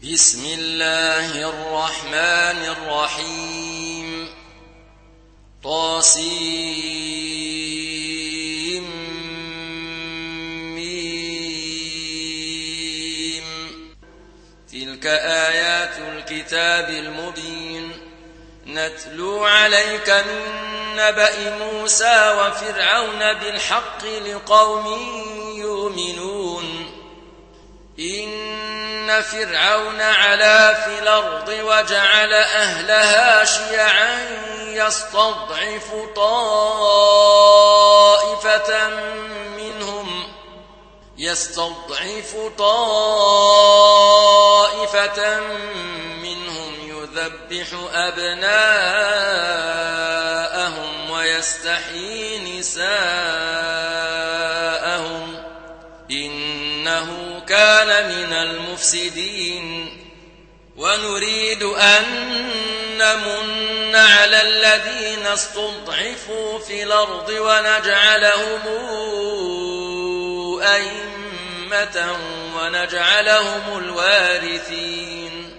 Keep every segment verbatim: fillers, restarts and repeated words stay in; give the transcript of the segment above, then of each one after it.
بسم الله الرحمن الرحيم طاسيم ميم تلك آيات الكتاب المبين نتلو عليك من نبأ موسى وفرعون بالحق لقوم يؤمنون إن فرعون علا في الأرض وجعل أهلها شيعا يستضعف طائفة منهم يستضعف طائفة منهم يذبح أبناءهم ويستحيي نساءهم إنه كان من المفسدين ونريد أن نمن على الذين استضعفوا في الأرض ونجعلهم أئمة ونجعلهم الوارثين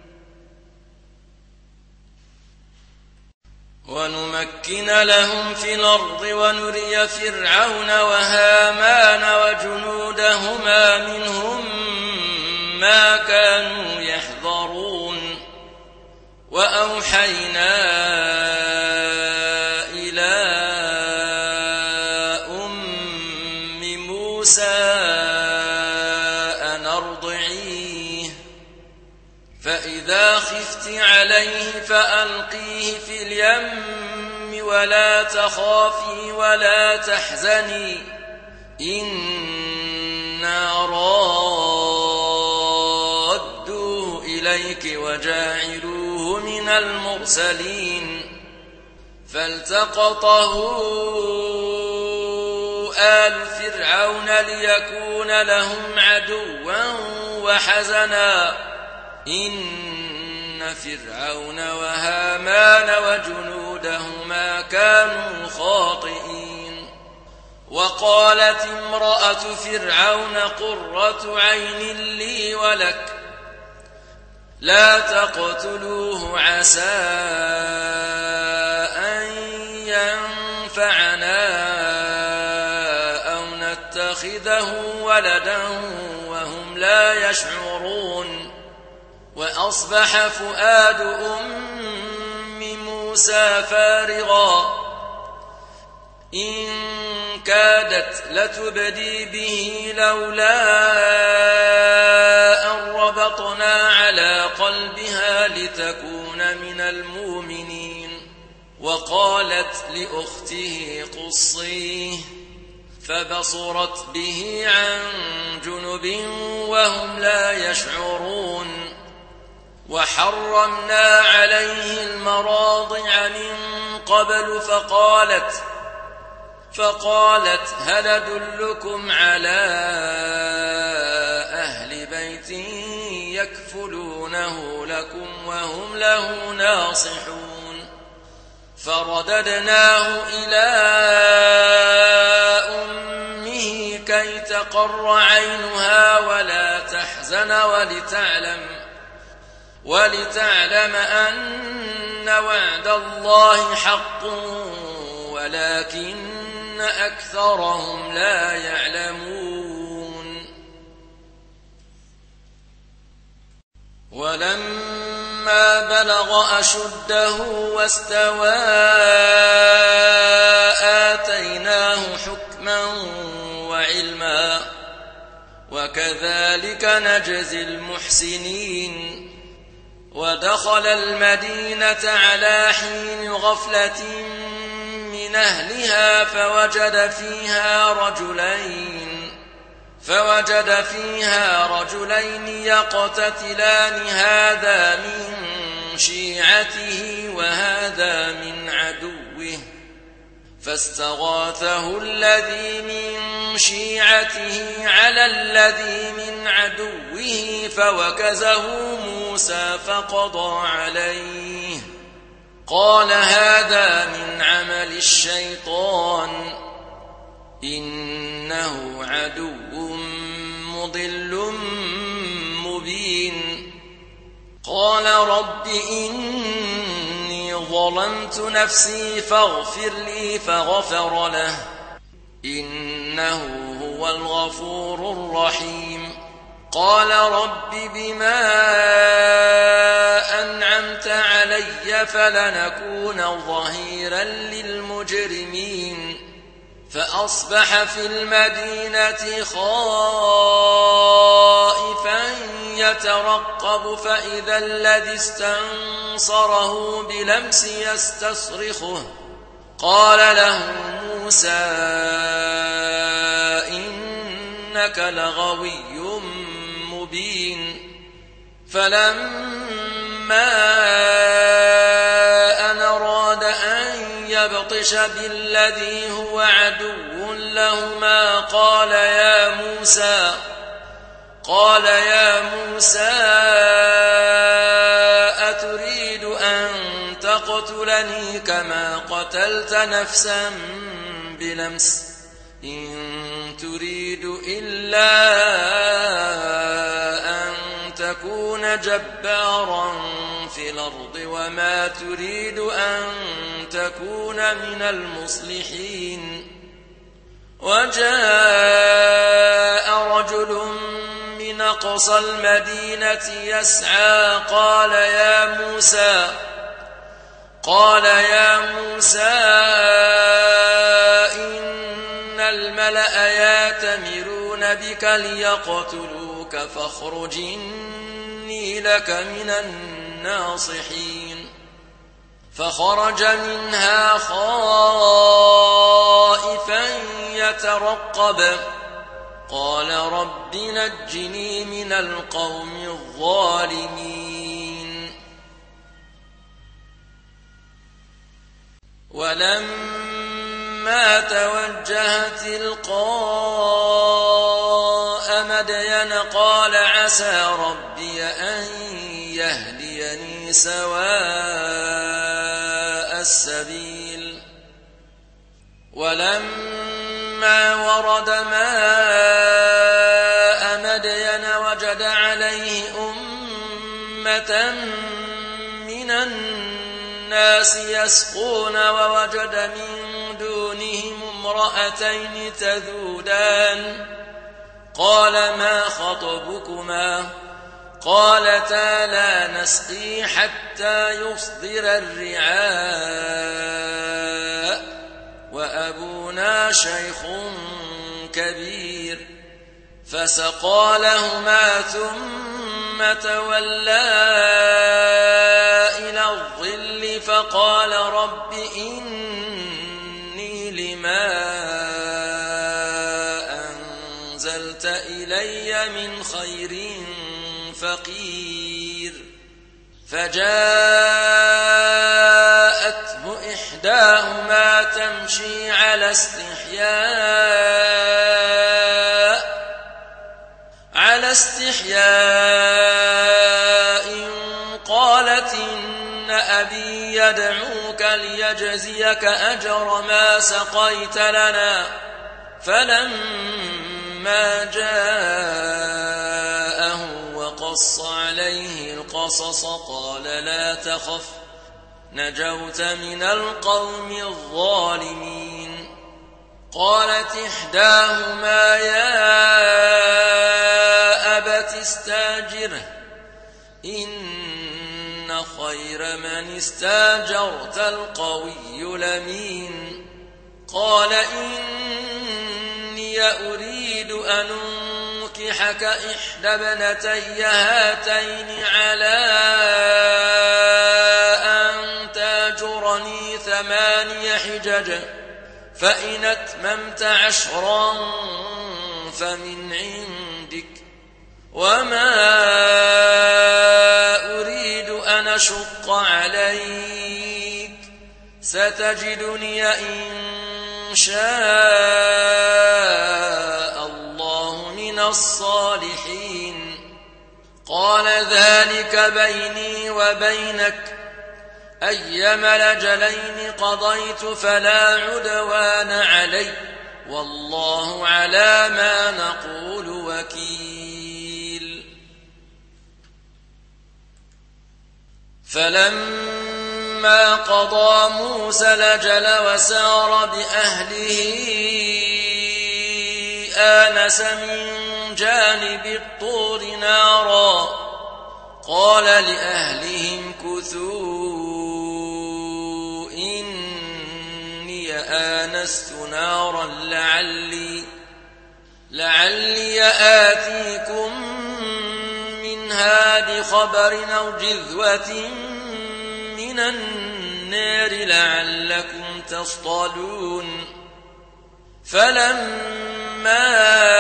ونمكن لهم في الأرض ونري فرعون وهامان وجنودهما منهم ما كانوا يحذرون وأوحينا إلى أم موسى أن أرضعيه فإذا خفت عليه فألقيه في اليم ولا تخافي ولا تحزني إنا رادوه إليك وجاعلوه من المرسلين فالتقطه آل فرعون ليكون لهم عدوا وحزنا إن فرعون وهامان وجنودهما كانوا خاطئين وقالت امرأة فرعون قرة عين لي ولك لا تقتلوه عسى أن ينفعنا أو نتخذه ولدا وهم لا يشعرون وأصبح فؤاد أم موسى فارغا إن كادت لتبدي به لولا أن ربطنا على قلبها لتكون من المؤمنين وقالت لأخته قصيه فبصرت به عن جنب وهم لا يشعرون وحرمنا عليه المراضع من قبل فقالت فقالت هل أدلكم على أهل بيت يكفلونه لكم وهم له ناصحون فرددناه إلى أمه كي تقر عينها ولا تحزن ولتعلم ولتعلم أن وعد الله حق ولكن أكثرهم لا يعلمون ولما بلغ أشده واستوى آتيناه حكما وعلما وكذلك نجزي المحسنين ودخل المدينة على حين غفلة من أهلها فوجد فيها رجلين فوجد فيها رجلين يقتتلان هذا من شيعته وهذا من عدوه فاستغاثه الذي من شيعته على الذي من عدوه فوكزه موسى فقضى عليه قال هذا من عمل الشيطان إنه عدو مضل مبين رب إني ظلمت نفسي فاغفر لي فغفر له إنه هو الغفور الرحيم قال رب بما أنعمت علي فلنكون ظهيرا للمجرمين فأصبح في المدينة خائفا يترقب فإذا الذي استنصره بلمس يستصرخه قال له موسى إنك لغوي مبين فلما أن أراد أن يبطش بالذي هو عدو لهما قال يا موسى قال يا موسى أتريد أن تقتلني كما قتلت نفسا بلمس إن تريد إلا أن تكون جبارا في الأرض وما تريد أن تكون من المصلحين وجاء رجل من أقصى المدينة يسعى قال يا موسى قال يا موسى إن الملأ يأتمرون بك ليقتلوك فاخرج إني لك من الناصحين فخرج منها خائفا يترقب قال رب نجني من القوم الظالمين ولما توجه تلقاء مدين قال عسى ربي أن يهديني سواء السبيل ولما ورد ماء مدين وجد عليه أمة من الناس يسقون ووجد من دونهم امرأتين تذودان قال ما خطبكما قالتا لا نسقي حتى يصدر الرعاء وأبونا شيخ كبير فسقى لهما ثم تولى إلى الظل فقال رب إني لما أنزلت إلي من خير فقير فجاءته إحداهما تمشي على استحياء على استحياء قالت إن أبي يدعوك ليجزيك أجر ما سقيت لنا فلما جاءه وقص عليه القصص قال لا تخف نجوت من القوم الظالمين قالت إحداهما يا أبت استاجره إن خير من استاجرت القوي الأمين قال إني أريد أن أنكحك إحدى ابنتي هاتين على أن تاجرني ثماني حجج فإن أتممت عشرا فمن عندك وما أريد أن أشق عليك ستجدني إن شاء الله من الصالحين قال ذلك بيني وبينك أيما الأجلين قضيت فلا عدوان علي والله على ما نقول وكيل فلما قضى موسى الأجل وسار بأهله آنس من جانب الطور نارا قال لأهلهم كثوا إني آنست نارا لعلي لعلي آتيكم منها بخبر أو جذوة من النار لعلكم تصطلون فلما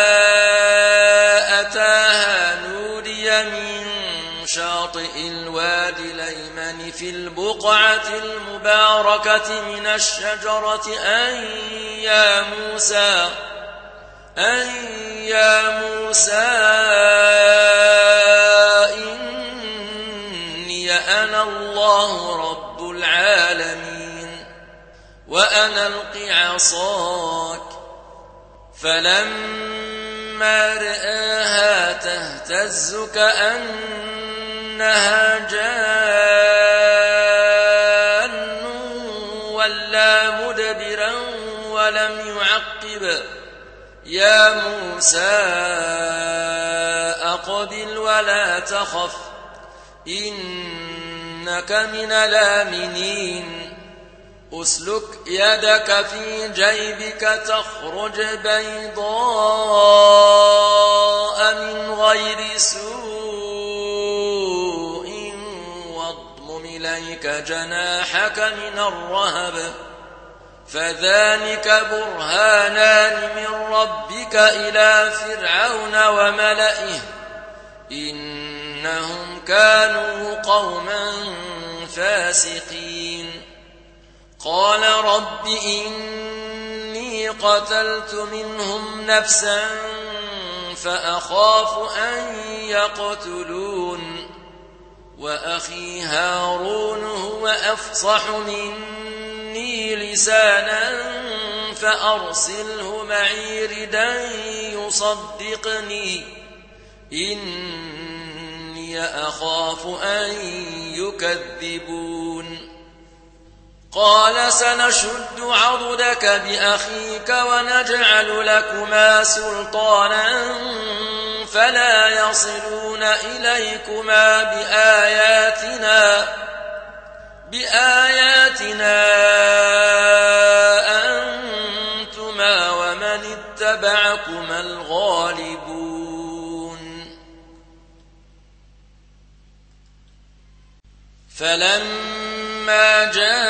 أتاها نودي من شاطئ الوادي الأيمن في البقعة المباركة من الشجرة أن يا موسى أن يا موسى إني أنا الله رب العالمين وأنا ألق عصاك فلما رآها تهتز كأنها جان ولا مدبرا ولم يعقب يا موسى أقبل ولا تخف إنك من الآمنين أسلك يدك في جيبك تخرج بيضاء من غير سوء واضمم إليك جناحك من الرهب فذلك برهانان من ربك إلى فرعون وملئه إنهم كانوا قوما فاسقين قال رب إني قتلت منهم نفسا فأخاف أن يقتلون وأخي هارون هو أفصح مني لسانا فأرسله معي ردا يصدقني إني أخاف أن يكذبون قال سنشد عضدك بأخيك ونجعل لكما سلطانا فلا يصلون إليكما بآياتنا بآياتنا أنتما ومن اتبعكما الغالبون فلما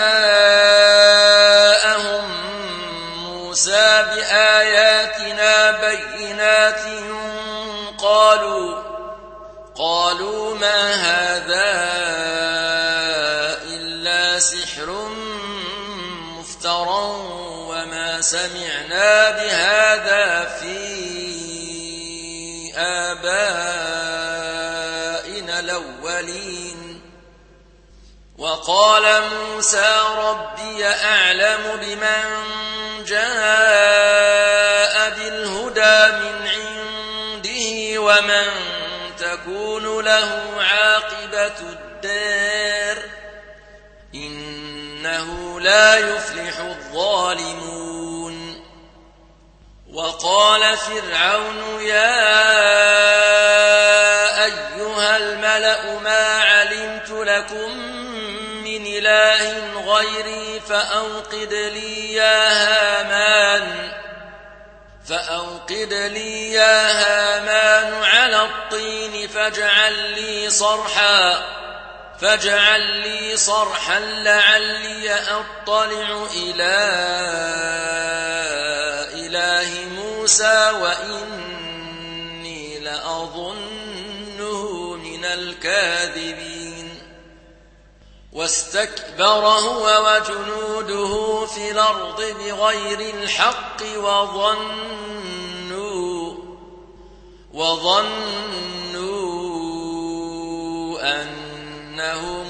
جاءهم موسى بآياتنا بينات قالوا قالوا ما هذا إلا سحر مفترى وما سمعنا بهذا في آبائنا الأولين وقال موسى ربي أعلم بمن جاء بالهدى من عنده ومن تكون له عاقبة الدار إنه لا يفلح الظالمون وقال فرعون يا أيها الملأ ما علمت لكم من إله غيري فأوقد لي يا هامان فأوقد لي يا هامان على الطين فاجعل لي صرحا فاجعل لي صرحا لعلي أطلع إلى إله موسى وإني لأظنه من الكاذبين واستكبر هو وجنوده في الأرض بغير الحق وظنوا وظنوا أنهم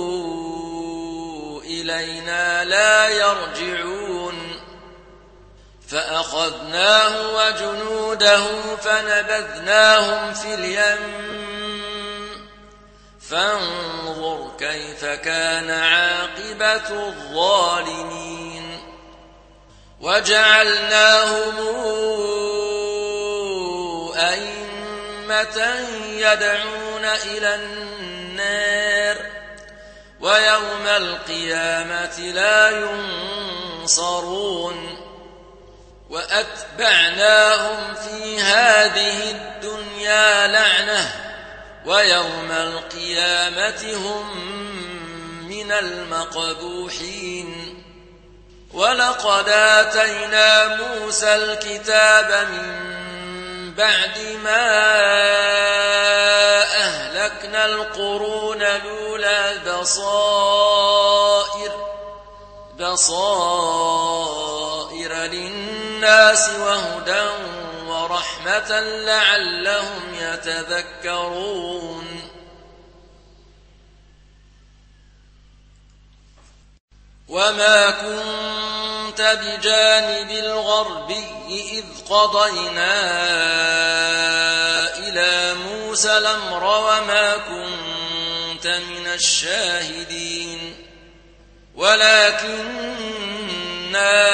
إلينا لا يرجعون فأخذناه وجنوده فنبذناهم في اليم فانظر كيف كان عاقبة الظالمين وجعلناهم أئمة يدعون إلى النار ويوم القيامة لا ينصرون وأتبعناهم في هذه الدنيا لعنة ويوم القيامة هم من المقبوحين ولقد آتينا موسى الكتاب من بعد ما أهلكنا القرون الأولى بصائر بصائر للناس وهدى ورحمة لعلهم يتذكرون وما كنت بجانب الغربي إذ قضينا إلى موسى الأمر وما كنت من الشاهدين ولكننا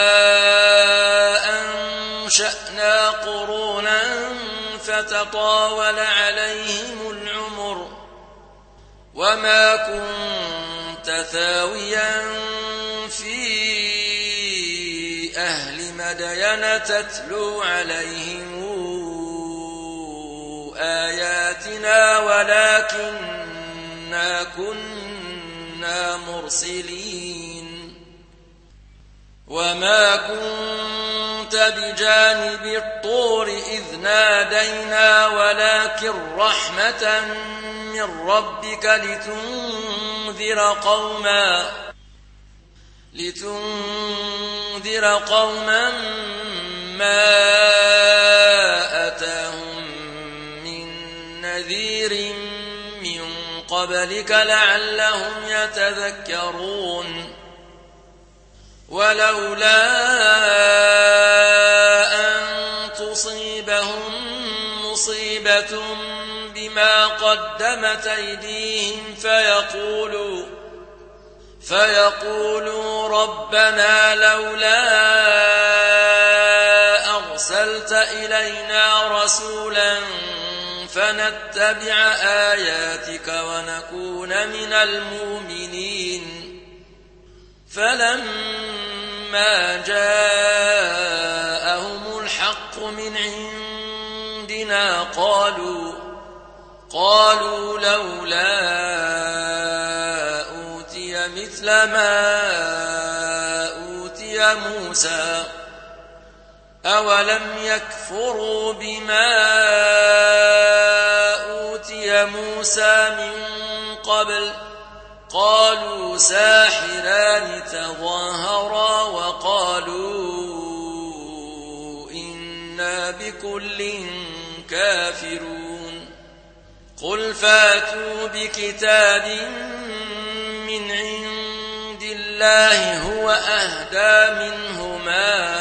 أنشأنا قرونا فتطاول عليهم العمر وما كنت ثاويا في أهل مدين تتلو عليهم آياتنا ولكننا كنا مرسلين وما كنت بجانب الطور إذ نادينا ولكن رحمة من ربك لتنذر قوما لتنذر قوما ما أتاهم من نذير من قبلك لعلهم يتذكرون ولولا أن تصيبهم مصيبة بما قدمت أيديهم فيقولوا فيقولوا ربنا لولا أرسلت إلينا رسولا فنتبع آياتك ونكون من المؤمنين فلما جاءهم الحق من عندنا قالوا قالوا لولا أوتي مثل ما أوتي موسى أولم يكفروا بما أوتي موسى من قبل قالوا ساحران تظاهرا وقالوا إنا بكل كافرون قل فاتوا بكتاب من عند الله هو أهدى منهما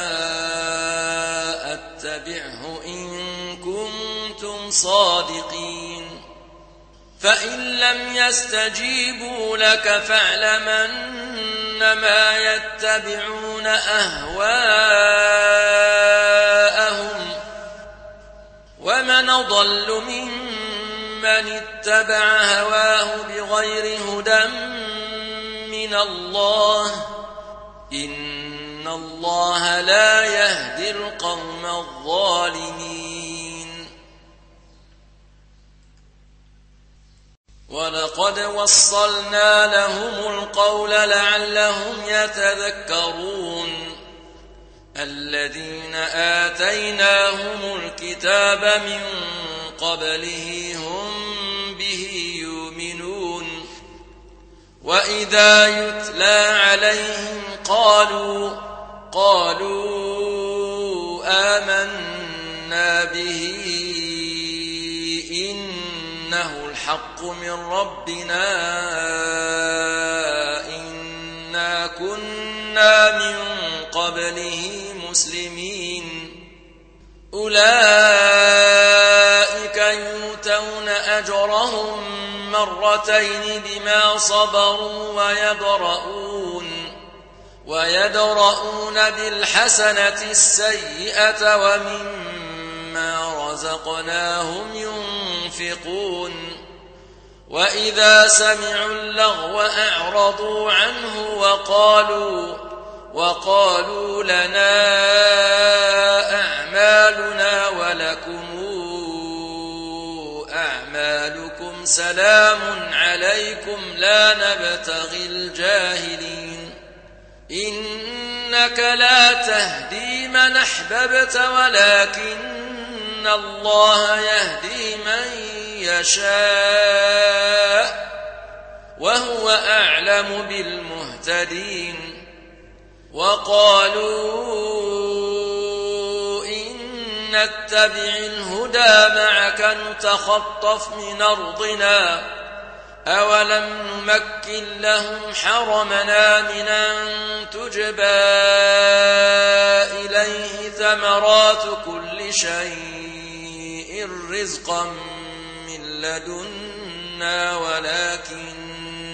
أتبعه إن كنتم صادقين فإن لم يستجيبوا لك فاعلم أنما يتبعون أهواءهم ومن أضل ممن اتبع هواه بغير هدى من الله إن الله لا يهدي القوم الظالمين ولقد وصلنا لهم القول لعلهم يتذكرون الذين آتيناهم الكتاب من قبله هم به يؤمنون وإذا يتلى عليهم قالوا قالوا آمنا به إنه الحق من ربنا إنا كنا من قبله مسلمين أولئك يؤتون أجرهم مرتين بما صبروا ويدرؤون ويدرؤون بالحسنة السيئة ومما رزقناهم ينفقون وإذا سمعوا اللغو أعرضوا عنه وقالوا وقالوا لنا أعمالنا ولكم أعمالكم سلام عليكم لا نبتغي الجاهلين إنك لا تهدي من أحببت ولكن الله يهدي من يشاء وهو أعلم بالمهتدين وقالوا إن نتبع الهدى معك نتخطف من أرضنا أولم نمكن لهم حرمنا من أن تجبى إليه ثمرات كل شيء رزقا من لدنا ولكن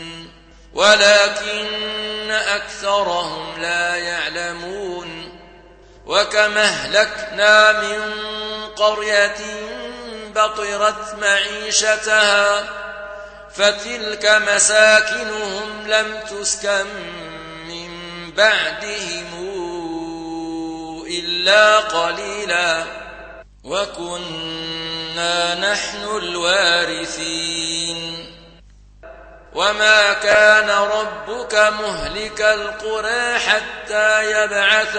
ولكن أكثرهم لا يعلمون وكم أهلكنا من قرية بطرت معيشتها فتلك مساكنهم لم تسكن من بعدهم إلا قليلا وكنا نحن الوارثين وما كان ربك مهلك القرى حتى يبعث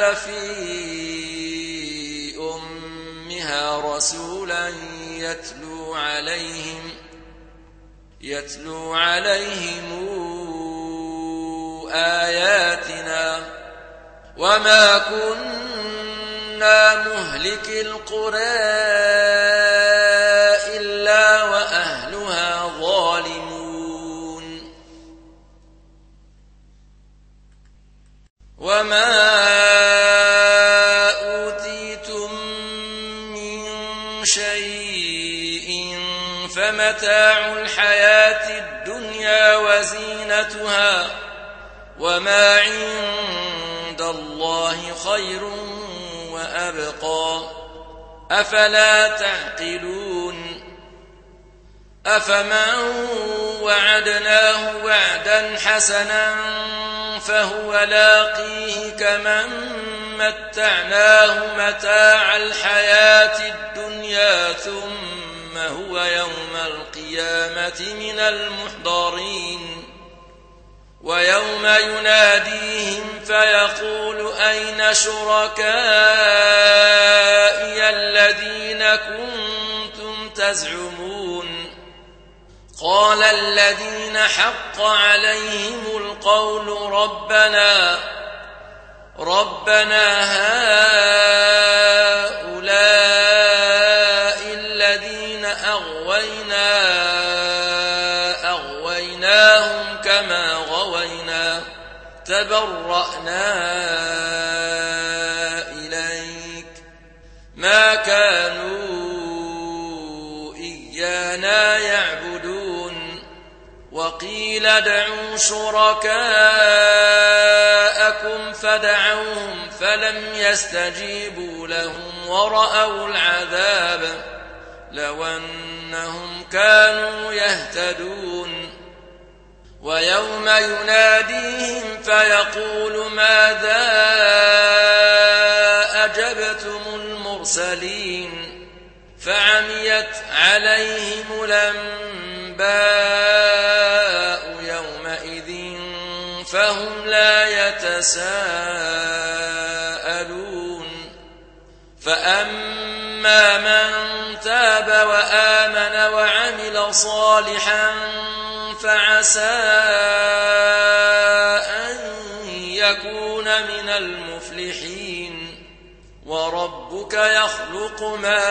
في أمها رسولا يتلو عليهم يتلو عليهم آياتنا وما كنا مهلك القرى إلا وأهلها ظالمون وما أوتيتم من شيء فمتاع الحياة الدنيا وزينتها وما عند الله خير وأبقى أفلا تعقلون أفمن وعدناه وعدا حسنا فهو لاقيه كمن متعناه متاع الحياة الدنيا ثم هو يوم القيامة من المحضرين ويوم يناديهم فيقول أين شركائي الذين كنتم تزعمون قال الذين حق عليهم القول ربنا ربنا هؤلاء الذين أغوينا أغويناهم كما غوينا تبرأنا إليك ما كانوا إيانا يعبدون وقيل ادعوا شركاءكم فدعوهم فلم يستجيبوا لهم ورأوا العذاب لو أنهم كانوا يهتدون ويوم يناديهم فيقول ماذا أجبتم المرسلين فعميت عليهم الأنباء يومئذ فهم لا يتساءلون فأما من تاب وآمن وعمل صالحا فعسى أن يكون من المفلحين وربك يخلق ما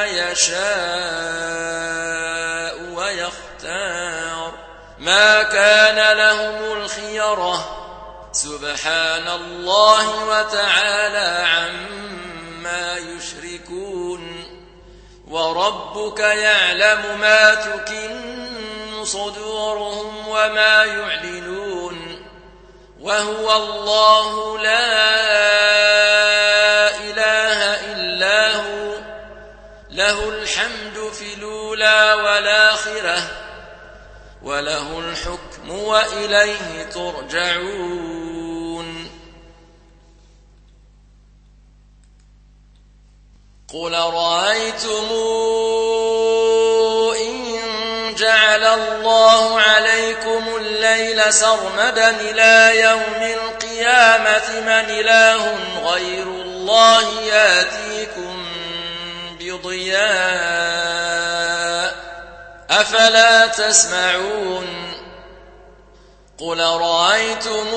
يشاء ويختار ما كان لهم الخيرة سبحان الله وتعالى عما يشركون وربك يعلم ما تكن صدورهم وما يعلنون وهو الله لا إله إلا هو له الحمد في الأولى والآخرة وله الحكم وإليه ترجعون قل رأيتم إن جعل الله عليكم الليل سرمدا إلى يوم القيامة من إله غير الله يأتيكم بضياء أفلا تسمعون قل رأيتم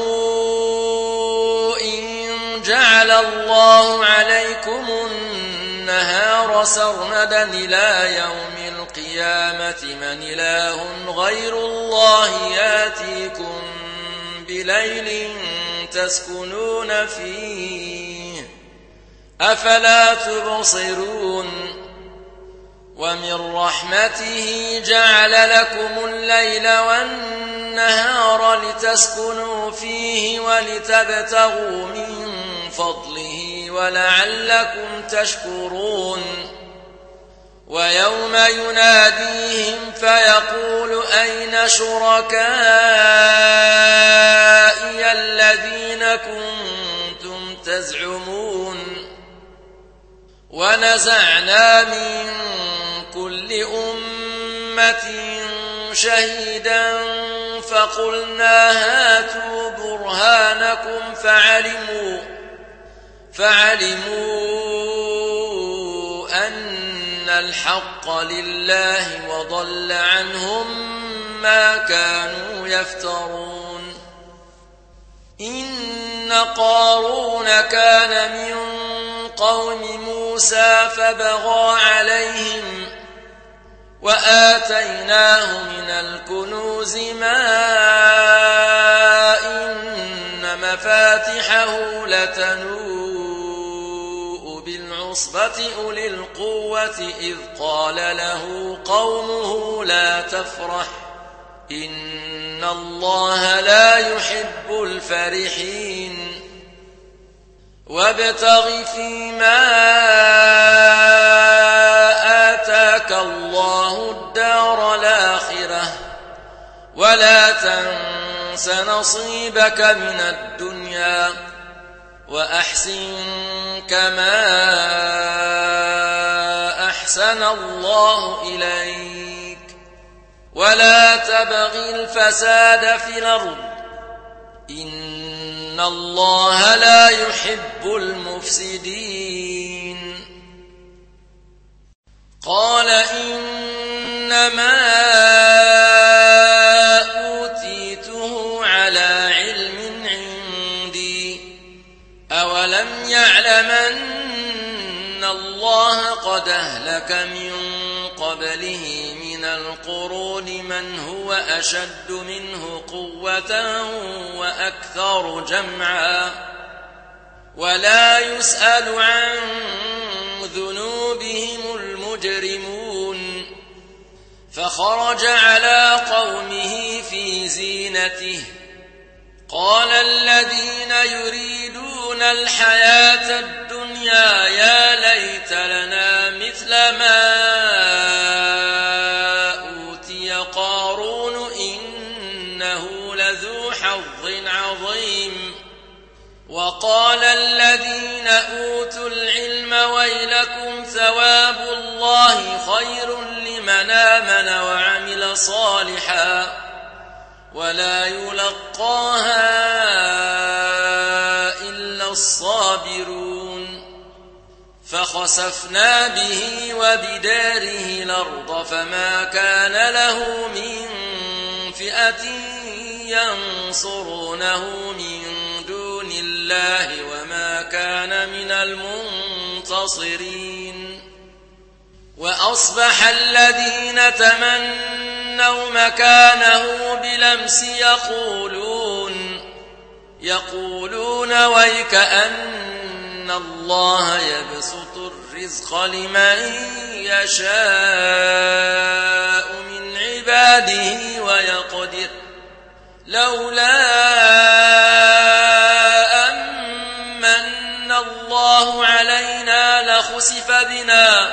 إن جعل الله عليكم النهار سرمدا إلى يوم القيامة من إله غير الله يأتيكم بليل تسكنون فيه أفلا تبصرون ومن رحمته جعل لكم الليل والنهار لتسكنوا فيه ولتبتغوا من فضله ولعلكم تشكرون ويوم يناديهم فيقول أين شركائي الذين كنتم تزعمون ونزعنا من كل أمة شهيدا فقلنا هاتوا برهانكم فعلموا فعلموا أن الحق لله وضل عنهم ما كانوا يفترون إن قارون كان من قوم موسى فبغى عليهم وآتيناه من الكنوز ما إن مفاتحه لتنوء بالعصبة أولي القوة إذ قال له قومه لا تفرح إن الله لا يحب الفرحين وابتغ فيما آتاك الله الدار الآخرة ولا تنس نصيبك من الدنيا وأحسن كما أحسن الله إليك ولا تبغ الفساد في الأرض إن الله لا يحب المفسدين قال إنما أوتيته على علم عندي أولم يعلم أن الله قد أهلك من قبله من القرون من هو أشد منه قوة وأكثر جمعا ولا يسأل عن ذنوبهم المجرمون فخرج على قومه في زينته قال الذين يريدون الحياة الدنيا يا ليت لنا مثل ما أوتي قارون إنه لذو حظ عظيم وقال الذين أوتوا العلم ويلكم ثواب الله خير لمن آمن وعمل صالحا ولا يلقاها إلا الصابرون فخسفنا به وبداره الأرض فما كان له من فئة ينصرونه من دون الله وما كان من المنتصرين وأصبح الذين تمنوا مكانه بلمس يقولون يقولون ويك أن الله يبسط الرزق لمن يشاء من عباده لولا أمن الله علينا لخسف بنا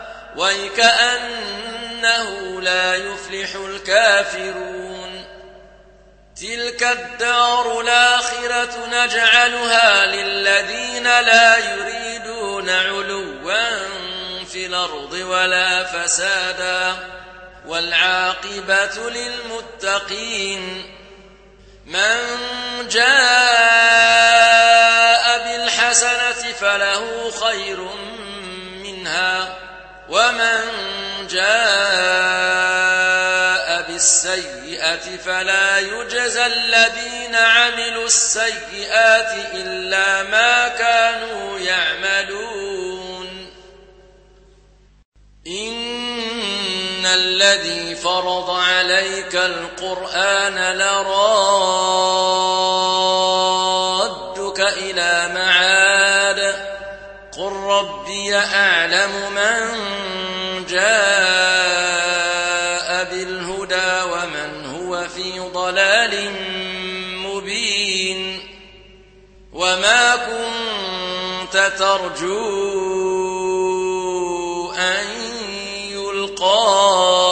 وكأنه لا يفلح الكافرون تلك الدار الآخرة نجعلها للذين لا يريدون علوا في الأرض ولا فسادا والعاقبة للمتقين من جاء بالحسنة فله خير منها ومن جاء بالسيئة فلا يجزى الذين عملوا السيئات إلا ما كانوا يعملون إن الذي فرض عليك القرآن لرادك إلى معاد قل ربي أعلم من جاء بالهدى ومن هو في ضلال مبين وما كنت ترجو أن يلقى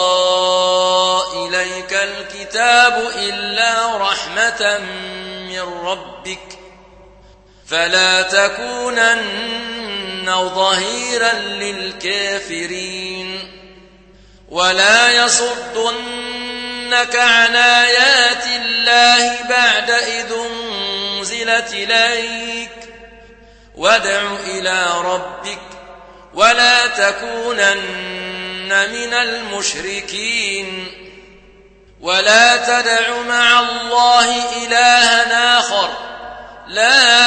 إليك الكتاب إلا رحمة من ربك فلا تكونن ظهيرا للكافرين ولا يصدنك عن آيات الله بعد إذ أنزلت إليك وادع إلى ربك ولا تكونن من المشركين ولا تدع مع الله إلها آخر لا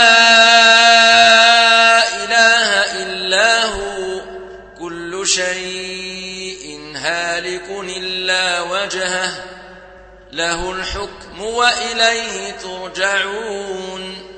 إله إلا هو كل شيء هالك إلا وجهه له الحكم وإليه ترجعون